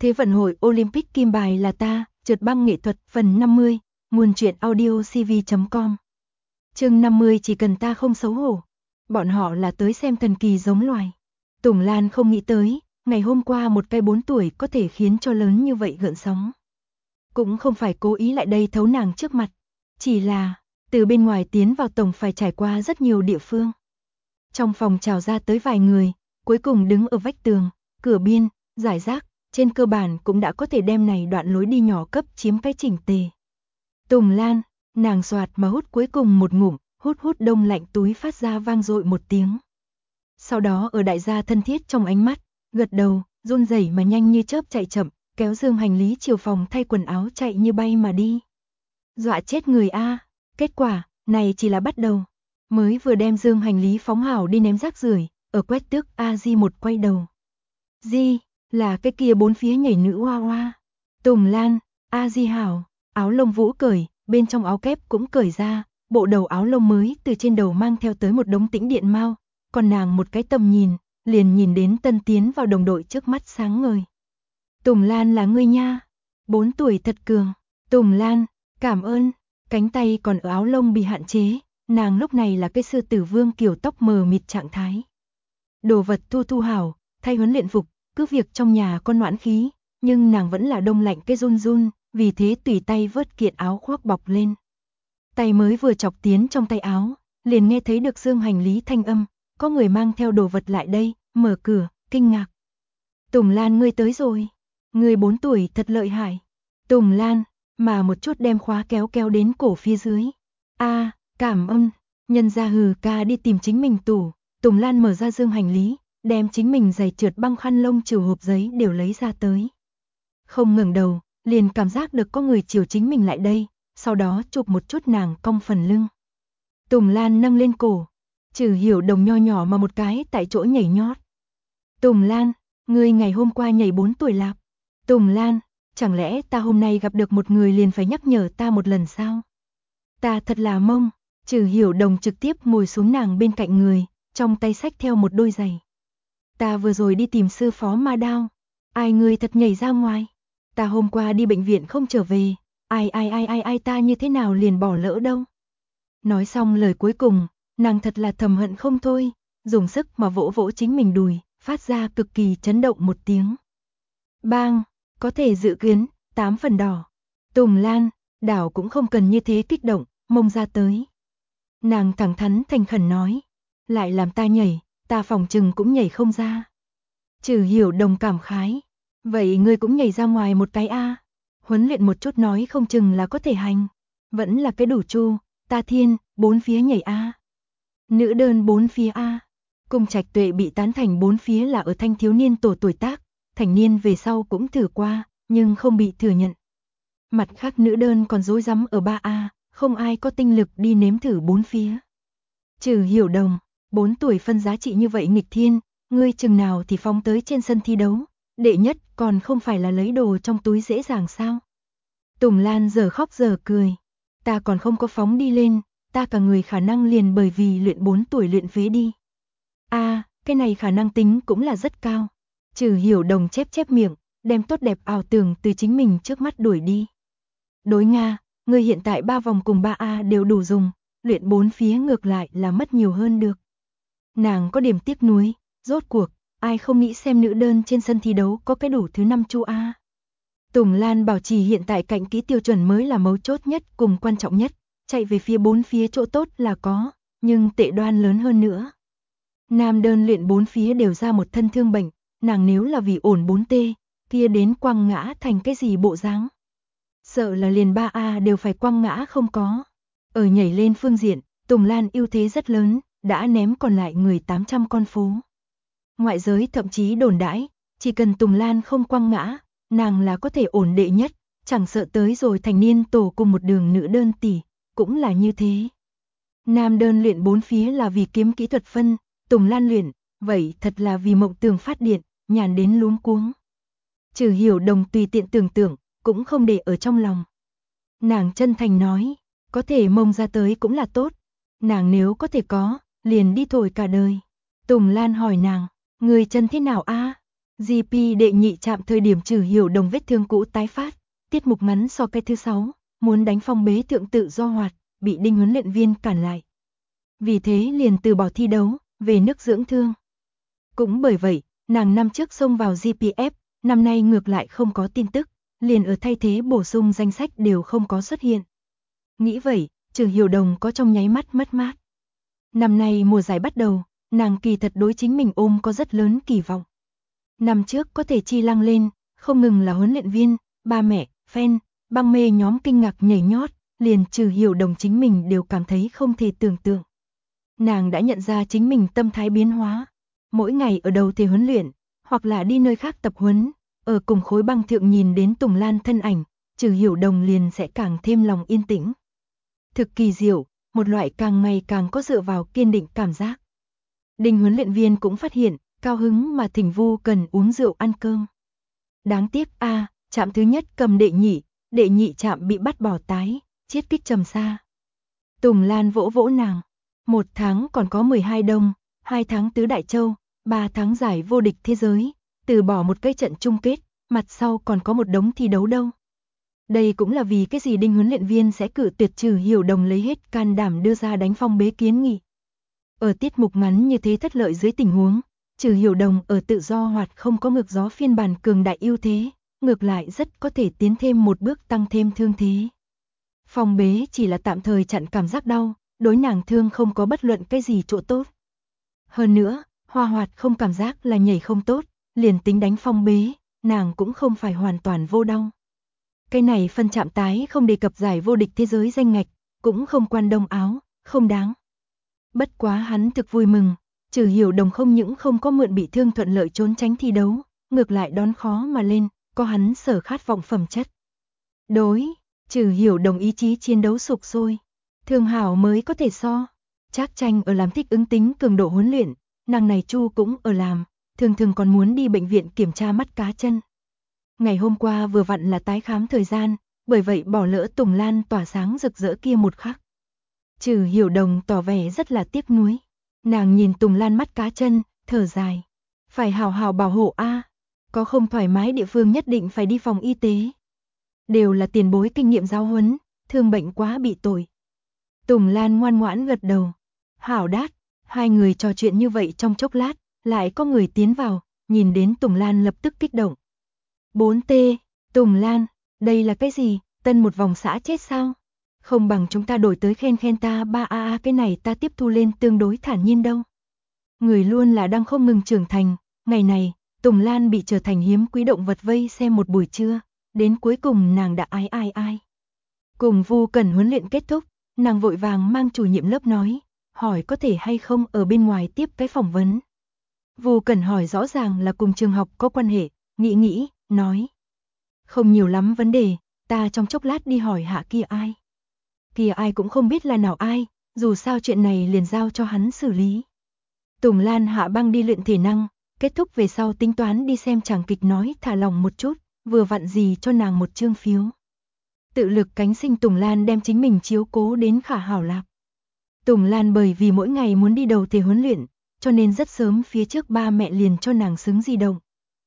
Thế vận hội Olympic kim bài là ta, trượt băng nghệ thuật phần 50, nguồn truyện audio cv.com. Chương 50 chỉ cần ta không xấu hổ. Bọn họ là tới xem thần kỳ giống loài. Tùng Lan không nghĩ tới, ngày hôm qua một cái 4 tuổi có thể khiến cho lớn như vậy gợn sóng. Cũng không phải cố ý lại đây thấu nàng trước mặt, chỉ là từ bên ngoài tiến vào tổng phải trải qua rất nhiều địa phương. Trong phòng trào ra tới vài người, cuối cùng đứng ở vách tường, cửa biên, giải rác, trên cơ bản cũng đã có thể đem này đoạn lối đi nhỏ cấp chiếm cái chỉnh tề. Tùng Lan, nàng soạt mà hút cuối cùng một ngụm, hút đông lạnh túi phát ra vang dội một tiếng. Sau đó ở đại gia thân thiết trong ánh mắt, gật đầu, run rẩy mà nhanh như chớp chạy chậm, kéo dương hành lý chiều phòng thay quần áo chạy như bay mà đi. Dọa chết người a, kết quả, này chỉ là bắt đầu. Mới vừa đem dương hành lý phóng hảo đi ném rác rưởi, ở quét tước A Di một quay đầu. Di, là cái kia bốn phía nhảy nữ hoa hoa. Tùng Lan, A Di hảo, áo lông vũ cởi, bên trong áo kép cũng cởi ra, bộ đầu áo lông mới từ trên đầu mang theo tới một đống tĩnh điện mao, còn nàng một cái tầm nhìn, liền nhìn đến tân tiến vào đồng đội trước mắt sáng ngời. Tùng Lan là ngươi nha, 4 tuổi thật cường. Tùng Lan, cảm ơn, cánh tay còn ở áo lông bị hạn chế, nàng lúc này là cái sư tử vương kiểu tóc mờ mịt trạng thái. Đồ vật thu hảo, thay huấn luyện phục, cứ việc trong nhà con noãn khí, nhưng nàng vẫn là đông lạnh cái run run, vì thế tùy tay vớt kiện áo khoác bọc lên. Tay mới vừa chọc tiến trong tay áo, liền nghe thấy được dương hành lý thanh âm, có người mang theo đồ vật lại đây, mở cửa, kinh ngạc. Tùng Lan ngươi tới rồi, ngươi 4 tuổi thật lợi hại. Tùng Lan, mà một chút đem khóa kéo đến cổ phía dưới. A, cảm ơn, nhân ra hừ ca đi tìm chính mình tủ. Tùng Lan mở ra dương hành lý, đem chính mình giày trượt băng khăn lông trừ hộp giấy đều lấy ra tới. Không ngẩng đầu, liền cảm giác được có người chiều chính mình lại đây, sau đó chụp một chút nàng cong phần lưng. Tùng Lan nâng lên cổ, Trừ Hiểu Đồng nho nhỏ mà một cái tại chỗ nhảy nhót. Tùng Lan, ngươi ngày hôm qua nhảy 4 tuổi lạp. Tùng Lan, chẳng lẽ ta hôm nay gặp được một người liền phải nhắc nhở ta một lần sao? Ta thật là mông. Trừ Hiểu Đồng trực tiếp ngồi xuống nàng bên cạnh người, trong tay xách theo một đôi giày. Ta vừa rồi đi tìm sư phó Ma Đao. Ai ngươi thật nhảy ra ngoài. Ta hôm qua đi bệnh viện không trở về. Ai ta như thế nào liền bỏ lỡ đâu. Nói xong lời cuối cùng, nàng thật là thầm hận không thôi, dùng sức mà vỗ chính mình đùi, phát ra cực kỳ chấn động một tiếng. Bang, có thể dự kiến, 8 phần đỏ. Tùng Lan, đảo cũng không cần như thế kích động, mông ra tới. Nàng thẳng thắn thành khẩn nói, lại làm ta nhảy, ta phòng chừng cũng nhảy không ra. Trừ Hiểu Đồng cảm khái, vậy ngươi cũng nhảy ra ngoài một cái a, huấn luyện một chút nói không chừng là có thể hành, vẫn là cái đủ chu, ta thiên, 4 phía nhảy a. Nữ đơn 4 phía a. Cung Trạch Tuệ bị tán thành 4 phía là ở thanh thiếu niên tổ tuổi tác, thành niên về sau cũng thử qua, nhưng không bị thừa nhận. Mặt khác nữ đơn còn rối rắm ở 3A, không ai có tinh lực đi nếm thử 4 phía. Trừ Hiểu Đồng, 4 tuổi phân giá trị như vậy nghịch thiên, ngươi chừng nào thì phóng tới trên sân thi đấu, đệ nhất còn không phải là lấy đồ trong túi dễ dàng sao? Tùng Lan giờ khóc giờ cười, ta còn không có phóng đi lên, ta cả người khả năng liền bởi vì luyện 4 tuổi luyện phế đi. Cái này khả năng tính cũng là rất cao. Trừ Hiểu Đồng chép miệng, đem tốt đẹp ảo tưởng từ chính mình trước mắt đuổi đi. Đối Nga, ngươi hiện tại 3 vòng cùng 3A đều đủ dùng, luyện 4 phía ngược lại là mất nhiều hơn được. Nàng có điểm tiếc nuối, rốt cuộc, ai không nghĩ xem nữ đơn trên sân thi đấu có cái đủ thứ 5 chu A. Tùng Lan bảo trì hiện tại cạnh kỹ tiêu chuẩn mới là mấu chốt nhất cùng quan trọng nhất, chạy về phía 4 phía chỗ tốt là có, nhưng tệ đoan lớn hơn nữa. Nam đơn luyện 4 phía đều ra một thân thương bệnh, nàng nếu là vì ổn 4T, kia đến quăng ngã thành cái gì bộ dáng. Sợ là liền 3A đều phải quăng ngã không có. Ở nhảy lên phương diện, Tùng Lan ưu thế rất lớn, đã ném còn lại người 800 con phố. Ngoại giới thậm chí đồn đãi, chỉ cần Tùng Lan không quăng ngã, nàng là có thể ổn đệ nhất, chẳng sợ tới rồi thành niên tổ cùng một đường nữ đơn tỷ, cũng là như thế. Nam đơn luyện 4 phía là vì kiếm kỹ thuật phân, Tùng Lan luyện, vậy thật là vì mộng tưởng phát điện, nhàn đến luống cuống. Trừ Hiểu Đồng tùy tiện tưởng tượng, cũng không để ở trong lòng. Nàng chân thành nói, có thể mông ra tới cũng là tốt, nàng nếu có thể có, liền đi thổi cả đời. Tùng Lan hỏi nàng, người chân thế nào a? GP đệ nhị chạm thời điểm Trử Hiểu Đồng vết thương cũ tái phát, tiết mục ngắn so cái thứ 6, muốn đánh Phong Bế Thượng tự do hoạt, bị Đinh huấn luyện viên cản lại. Vì thế liền từ bỏ thi đấu, về nước dưỡng thương. Cũng bởi vậy, nàng năm trước xông vào GPF, năm nay ngược lại không có tin tức, liền ở thay thế bổ sung danh sách đều không có xuất hiện. Nghĩ vậy, Trử Hiểu Đồng có trong nháy mắt mất mát. Năm nay mùa giải bắt đầu, nàng kỳ thật đối chính mình ôm có rất lớn kỳ vọng. Năm trước có thể chi lăng lên, không ngừng là huấn luyện viên, ba mẹ, fan, băng mê nhóm kinh ngạc nhảy nhót, liền Trử Hiểu Đồng chính mình đều cảm thấy không thể tưởng tượng. Nàng đã nhận ra chính mình tâm thái biến hóa, mỗi ngày ở đầu thể huấn luyện, hoặc là đi nơi khác tập huấn, ở cùng khối băng thượng nhìn đến Tùng Lan thân ảnh, Trử Hiểu Đồng liền sẽ càng thêm lòng yên tĩnh. Thực kỳ diệu, một loại càng ngày càng có dựa vào kiên định cảm giác. Đinh huấn luyện viên cũng phát hiện, cao hứng mà thỉnh Vu Cần uống rượu ăn cơm. Đáng tiếc chạm thứ nhất cầm đệ nhị chạm bị bắt bỏ tái, chiết kích trầm xa. Tùng Lan vỗ vỗ nàng, 1 tháng còn có 12 đông, 2 tháng tứ đại châu, 3 tháng giải vô địch thế giới, từ bỏ một cái trận chung kết, mặt sau còn có một đống thi đấu đâu. Đây cũng là vì cái gì Đinh huấn luyện viên sẽ cự tuyệt Trử Hiểu Đồng lấy hết can đảm đưa ra đánh Phong Bế kiến nghị. Ở tiết mục ngắn như thế thất lợi dưới tình huống, Trử Hiểu Đồng ở tự do hoạt không có ngược gió phiên bản cường đại ưu thế, ngược lại rất có thể tiến thêm một bước tăng thêm thương thế. Phong Bế chỉ là tạm thời chặn cảm giác đau, đối nàng thương không có bất luận cái gì chỗ tốt. Hơn nữa, Hoa Hoạt không cảm giác là nhảy không tốt, liền tính đánh Phong Bế, nàng cũng không phải hoàn toàn vô đau. Cái này phân chạm tái không đề cập giải vô địch thế giới danh ngạch, cũng không quan đông áo, không đáng. Bất quá hắn thực vui mừng, Trử Hiểu Đồng không những không có mượn bị thương thuận lợi trốn tránh thi đấu, ngược lại đón khó mà lên, có hắn sở khát vọng phẩm chất. Trử Hiểu Đồng ý chí chiến đấu sục sôi, thương hảo mới có thể so. Trác Tranh ở làm thích ứng tính cường độ huấn luyện, nàng này Chu cũng ở làm, thường còn muốn đi bệnh viện kiểm tra mắt cá chân. Ngày hôm qua vừa vặn là tái khám thời gian, bởi vậy bỏ lỡ Tùng Lan tỏa sáng rực rỡ kia một khắc. Trử Hiểu Đồng tỏ vẻ rất là tiếc nuối. Nàng nhìn Tùng Lan mắt cá chân, thở dài. Phải hào hào bảo hộ có không thoải mái địa phương nhất định phải đi phòng y tế. Đều là tiền bối kinh nghiệm giáo huấn, thương bệnh quá bị tội. Tùng Lan ngoan ngoãn gật đầu. Hảo đát, hai người trò chuyện như vậy trong chốc lát, lại có người tiến vào, nhìn đến Tùng Lan lập tức kích động. 4T, Tùng Lan, đây là cái gì, tân một vòng xã chết sao? Không bằng chúng ta đổi tới khen ta 3AA cái này ta tiếp thu lên tương đối thản nhiên đâu. Người luôn là đang không ngừng trưởng thành, ngày này, Tùng Lan bị trở thành hiếm quý động vật vây xem một buổi trưa, đến cuối cùng nàng đã ai. Cùng Vu Cần huấn luyện kết thúc, nàng vội vàng mang chủ nhiệm lớp nói, hỏi có thể hay không ở bên ngoài tiếp cái phỏng vấn. Vu Cần hỏi rõ ràng là cùng trường học có quan hệ, nghĩ, nói. Không nhiều lắm vấn đề, ta trong chốc lát đi hỏi hạ kia ai. Kia ai cũng không biết là nào ai, dù sao chuyện này liền giao cho hắn xử lý. Tùng Lan hạ băng đi luyện thể năng, kết thúc về sau tính toán đi xem chàng kịch nói thả lòng một chút, vừa vặn gì cho nàng một chương phiếu. Tự lực cánh sinh Tùng Lan đem chính mình chiếu cố đến khả hảo lạc. Tùng Lan bởi vì mỗi ngày muốn đi đầu thể huấn luyện, cho nên rất sớm phía trước ba mẹ liền cho nàng xứng di động.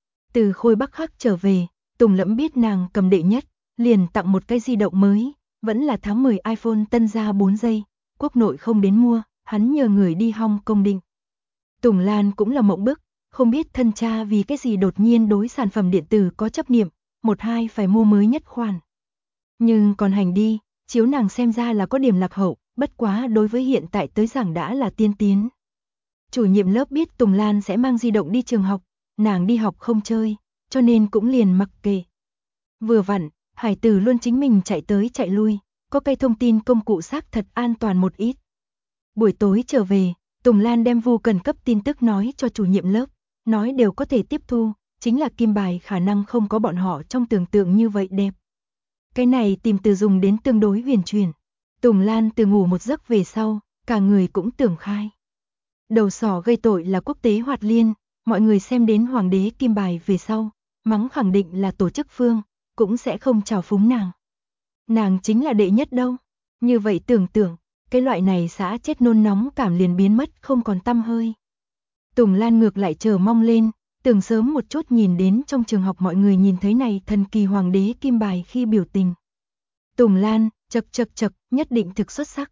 Từ Khôi Bắc Khắc trở về, Tùng Lẫm biết nàng cầm đệ nhất, liền tặng một cái di động mới, vẫn là tháng 10 iPhone tân ra 4 giây, quốc nội không đến mua, hắn nhờ người đi Hong Kong định. Tùng Lan cũng là mộng bức, không biết thân cha vì cái gì đột nhiên đối sản phẩm điện tử có chấp niệm, 1-2 phải mua mới nhất khoản. Nhưng còn hành đi, chiếu nàng xem ra là có điểm lạc hậu, bất quá đối với hiện tại tới giảng đã là tiên tiến. Chủ nhiệm lớp biết Tùng Lan sẽ mang di động đi trường học, nàng đi học không chơi, cho nên cũng liền mặc kệ. Vừa vặn, hải tử luôn chính mình chạy tới chạy lui, có cây thông tin công cụ xác thật an toàn một ít. Buổi tối trở về, Tùng Lan đem Vu Cần cấp tin tức nói cho chủ nhiệm lớp, nói đều có thể tiếp thu, chính là kim bài khả năng không có bọn họ trong tưởng tượng như vậy đẹp. Cái này tìm từ dùng đến tương đối huyền chuyển. Tùng Lan từ ngủ một giấc về sau, cả người cũng tưởng khai. Đầu sỏ gây tội là quốc tế hoạt liên, mọi người xem đến hoàng đế kim bài về sau, mắng khẳng định là tổ chức phương, cũng sẽ không chào phúng nàng. Nàng chính là đệ nhất đâu. Như vậy tưởng, cái loại này xã chết nôn nóng cảm liền biến mất không còn tăm hơi. Tùng Lan ngược lại chờ mong lên, tưởng sớm một chút nhìn đến trong trường học mọi người nhìn thấy này thần kỳ hoàng đế kim bài khi biểu tình. Tùng Lan, chậc, nhất định thực xuất sắc.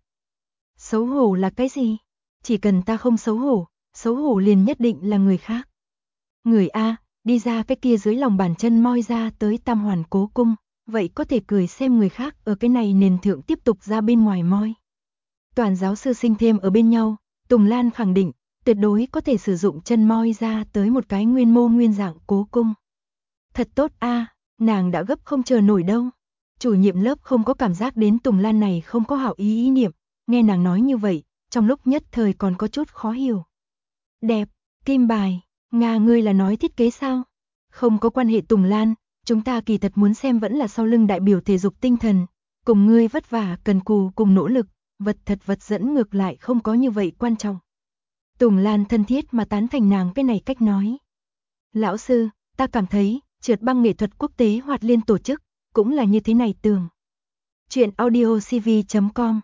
Xấu hổ là cái gì? Chỉ cần ta không xấu hổ liền nhất định là người khác. Người A, đi ra cái kia dưới lòng bàn chân moi ra tới Tam Hoàn Cố Cung, vậy có thể cười xem người khác ở cái này nền thượng tiếp tục ra bên ngoài moi. Toàn giáo sư sinh thêm ở bên nhau, Tùng Lan khẳng định, tuyệt đối có thể sử dụng chân moi ra tới một cái nguyên mô nguyên dạng Cố Cung. Thật tốt a, nàng đã gấp không chờ nổi đâu. Chủ nhiệm lớp không có cảm giác đến Tùng Lan này không có hảo ý niệm, nghe nàng nói như vậy, trong lúc nhất thời còn có chút khó hiểu. Đẹp, kim bài, Nga ngươi là nói thiết kế sao? Không có quan hệ Tùng Lan, chúng ta kỳ thật muốn xem vẫn là sau lưng đại biểu thể dục tinh thần, cùng ngươi vất vả cần cù cùng nỗ lực, vật dẫn ngược lại không có như vậy quan trọng. Tùng Lan thân thiết mà tán thành nàng cái này cách nói. Lão sư, ta cảm thấy, trượt băng nghệ thuật quốc tế Hoạt Liên tổ chức, cũng là như thế này tường. Chuyện audiocv.com.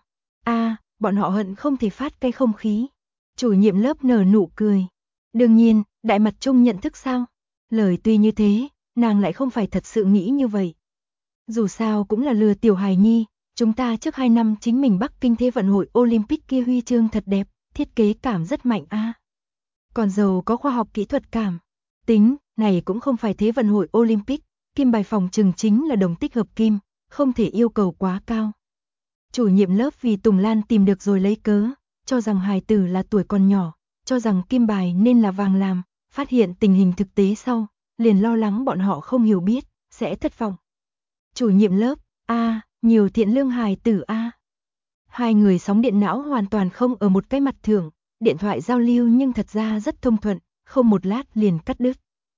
Bọn họ hận không thể phát cái không khí. Chủ nhiệm lớp nở nụ cười. Đương nhiên, đại mặt chung nhận thức sao? Lời tuy như thế, nàng lại không phải thật sự nghĩ như vậy. Dù sao cũng là lừa tiểu hài nhi, chúng ta trước 2 năm chính mình Bắc Kinh Thế vận hội Olympic kia huy chương thật đẹp, thiết kế cảm rất mạnh a. Còn giàu có khoa học kỹ thuật cảm. Tính, này cũng không phải Thế vận hội Olympic, kim bài phòng trừng chính là đồng tích hợp kim, không thể yêu cầu quá cao. Chủ nhiệm lớp vì Tùng Lan tìm được rồi lấy cớ, cho rằng hài tử là tuổi còn nhỏ, cho rằng kim bài nên là vàng làm, phát hiện tình hình thực tế sau, liền lo lắng bọn họ không hiểu biết, sẽ thất vọng. Chủ nhiệm lớp, nhiều thiện lương hài tử a. Hai người sóng điện não hoàn toàn không ở một cái mặt thượng, điện thoại giao lưu nhưng thật ra rất thông thuận, không một lát liền cắt đứt.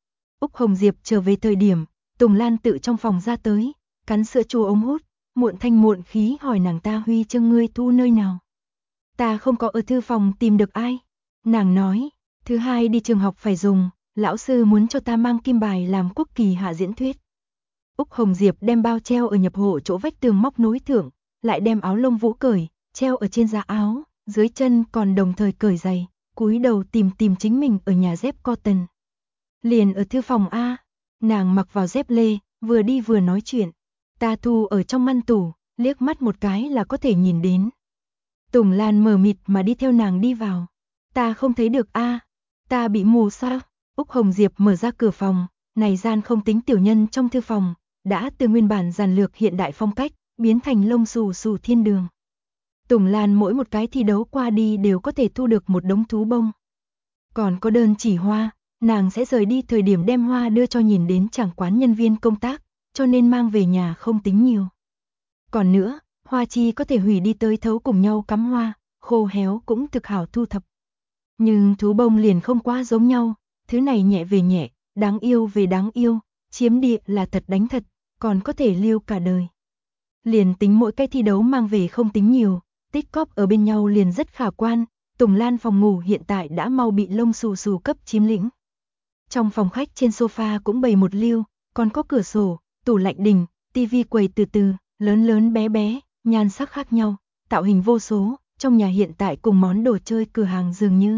Úc Hồng Diệp trở về thời điểm, Tùng Lan tự trong phòng ra tới, cắn sữa chua ống hút, muộn thanh muộn khí hỏi nàng ta huy chương ngươi thu nơi nào. Ta không có ở thư phòng tìm được ai. Nàng nói, thứ hai đi trường học phải dùng, lão sư muốn cho ta mang kim bài làm quốc kỳ hạ diễn thuyết. Úc Hồng Diệp đem bao treo ở nhập hộ chỗ vách tường móc nối thượng, lại đem áo lông vũ cởi, treo ở trên giá áo, dưới chân còn đồng thời cởi giày, cúi đầu tìm chính mình ở nhà dép cotton. Liền ở thư phòng a, nàng mặc vào dép lê, vừa đi vừa nói chuyện. Ta thu ở trong ngăn tủ, liếc mắt một cái là có thể nhìn đến. Tùng Lan mờ mịt mà đi theo nàng đi vào. Ta không thấy được a, ta bị mù sao? Úc Hồng Diệp mở ra cửa phòng, này gian không tính tiểu nhân trong thư phòng, đã từ nguyên bản giản lược hiện đại phong cách, biến thành lông xù xù thiên đường. Tùng Lan mỗi một cái thi đấu qua đi đều có thể thu được một đống thú bông. Còn có đơn chỉ hoa, nàng sẽ rời đi thời điểm đem hoa đưa cho nhìn đến chẳng quán nhân viên công tác, cho nên mang về nhà không tính nhiều. Còn nữa, hoa chi có thể hủy đi tới thấu cùng nhau cắm hoa, khô héo cũng thực hảo thu thập. Nhưng thú bông liền không quá giống nhau, thứ này nhẹ về nhẹ, đáng yêu về đáng yêu, chiếm địa là thật đánh thật, còn có thể lưu cả đời. Liền tính mỗi cái thi đấu mang về không tính nhiều, tích cóp ở bên nhau liền rất khả quan, Tùng Lan phòng ngủ hiện tại đã mau bị lông xù xù cấp chiếm lĩnh. Trong phòng khách trên sofa cũng bày một liêu, còn có cửa sổ, tủ lạnh đình, tivi quầy từ từ, lớn bé bé, nhan sắc khác nhau, tạo hình vô số, trong nhà hiện tại cùng món đồ chơi cửa hàng dường như.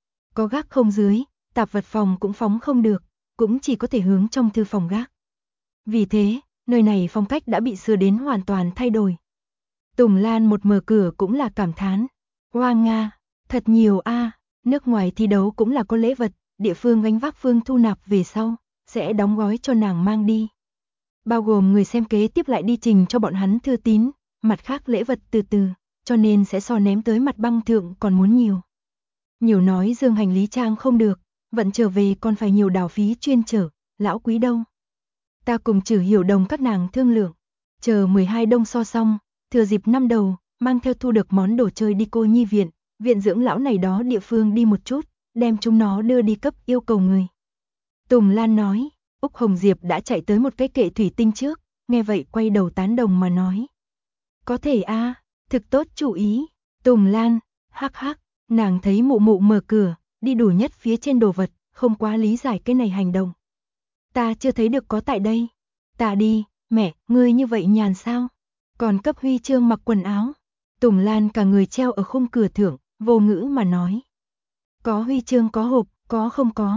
Có gác không dưới, tạp vật phòng cũng phóng không được, cũng chỉ có thể hướng trong thư phòng gác. Vì thế, nơi này phong cách đã bị sửa đến hoàn toàn thay đổi. Tùng Lan một mở cửa cũng là cảm thán. Hoa Nga, thật nhiều a, nước ngoài thi đấu cũng là có lễ vật, địa phương gánh vác phương thu nạp về sau, sẽ đóng gói cho nàng mang đi. Bao gồm người xem kế tiếp lại đi trình cho bọn hắn thư tín, mặt khác lễ vật từ từ, cho nên sẽ so ném tới mặt băng thượng còn muốn nhiều. Nhiều nói dương hành lý trang không được, vận trở về còn phải nhiều đào phí chuyên chở, lão quý đâu. Ta cùng Trử Hiểu Đồng các nàng thương lượng, chờ 12 đông so xong, thừa dịp năm đầu, mang theo thu được món đồ chơi đi cô nhi viện, viện dưỡng lão này đó địa phương đi một chút, đem chúng nó đưa đi cấp yêu cầu người. Tùng Lan nói, Úc Hồng Diệp đã chạy tới một cái kệ thủy tinh trước, nghe vậy quay đầu tán đồng mà nói. Có thể a, thực tốt chủ ý. Tùng Lan, hắc, nàng thấy mụ mụ mở cửa, đi đủ nhất phía trên đồ vật, không quá lý giải cái này hành động. Ta chưa thấy được có tại đây. Ta đi, mẹ, ngươi như vậy nhàn sao? Còn cấp huy chương mặc quần áo. Tùng Lan cả người treo ở khung cửa thượng, vô ngữ mà nói. Có huy chương có hộp, có không có.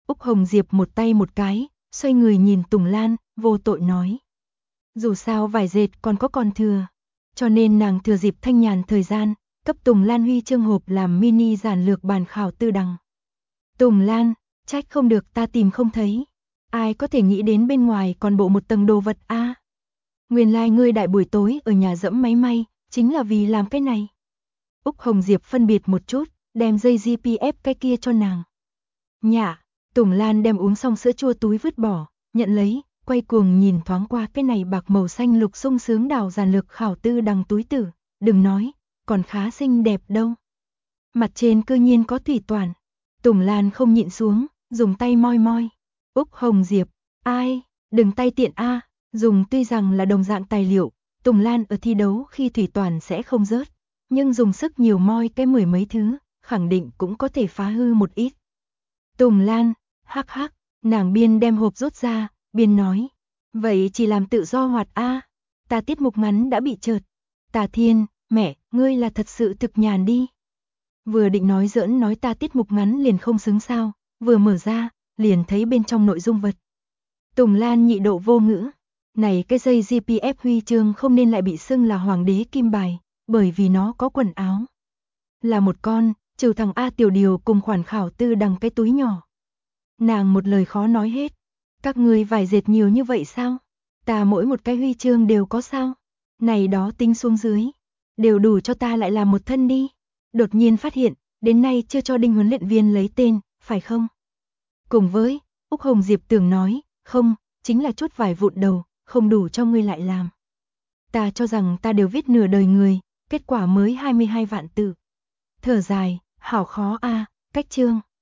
Úc Hồng Diệp một tay một cái, xoay người nhìn Tùng Lan, vô tội nói. Dù sao vải dệt còn có còn thừa, cho nên nàng thừa dịp thanh nhàn thời gian, cấp Tùng Lan huy chương hộp làm mini giản lược bản khảo tư đằng. Tùng Lan, trách không được ta tìm không thấy. Ai có thể nghĩ đến bên ngoài còn bộ một tầng đồ vật a? Nguyên lai ngươi đại buổi tối ở nhà dẫm máy may, chính là vì làm cái này. Úc Hồng Diệp phân biệt một chút, đem dây GPF cái kia cho nàng. Nhạ, Tùng Lan đem uống xong sữa chua túi vứt bỏ, nhận lấy, quay cuồng nhìn thoáng qua cái này bạc màu xanh lục sung sướng đào giản lược khảo tư đằng túi tử, đừng nói, còn khá xinh đẹp đâu. Mặt trên cư nhiên có thủy toản. Tùng Lan không nhịn xuống, dùng tay moi moi. Úc Hồng Diệp, ai, đừng tay tiện a, dùng tuy rằng là đồng dạng tài liệu, Tùng Lan ở thi đấu khi thủy toản sẽ không rớt, nhưng dùng sức nhiều moi cái mười mấy thứ, khẳng định cũng có thể phá hư một ít. Tùng Lan, hắc hắc, nàng biên đem hộp rút ra, biên nói, vậy chỉ làm tự do hoạt a, ta tiết mục ngắn đã bị trượt. Tà Thiên, mẹ, ngươi là thật sự thực nhàn đi. Vừa định nói giỡn nói ta tiết mục ngắn liền không xứng sao, vừa mở ra, liền thấy bên trong nội dung vật. Tùng Lan nhị độ vô ngữ, này cái dây GPF huy chương không nên lại bị xưng là hoàng đế kim bài, bởi vì nó có quần áo. Là một con, trừ thằng A Tiểu Điều cùng khoản khảo tư đằng cái túi nhỏ. Nàng một lời khó nói hết, các ngươi vải dệt nhiều như vậy sao? Ta mỗi một cái huy chương đều có sao? Này đó tính xuống dưới, đều đủ cho ta lại làm một thân đi. Đột nhiên phát hiện, đến nay chưa cho Đinh huấn luyện viên lấy tên, phải không? Cùng với, Úc Hồng Diệp tưởng nói, không, chính là chút vải vụn đầu, không đủ cho ngươi lại làm. Ta cho rằng ta đều viết nửa đời người, kết quả mới 22 vạn tự. Thở dài, hảo khó a, cách chương.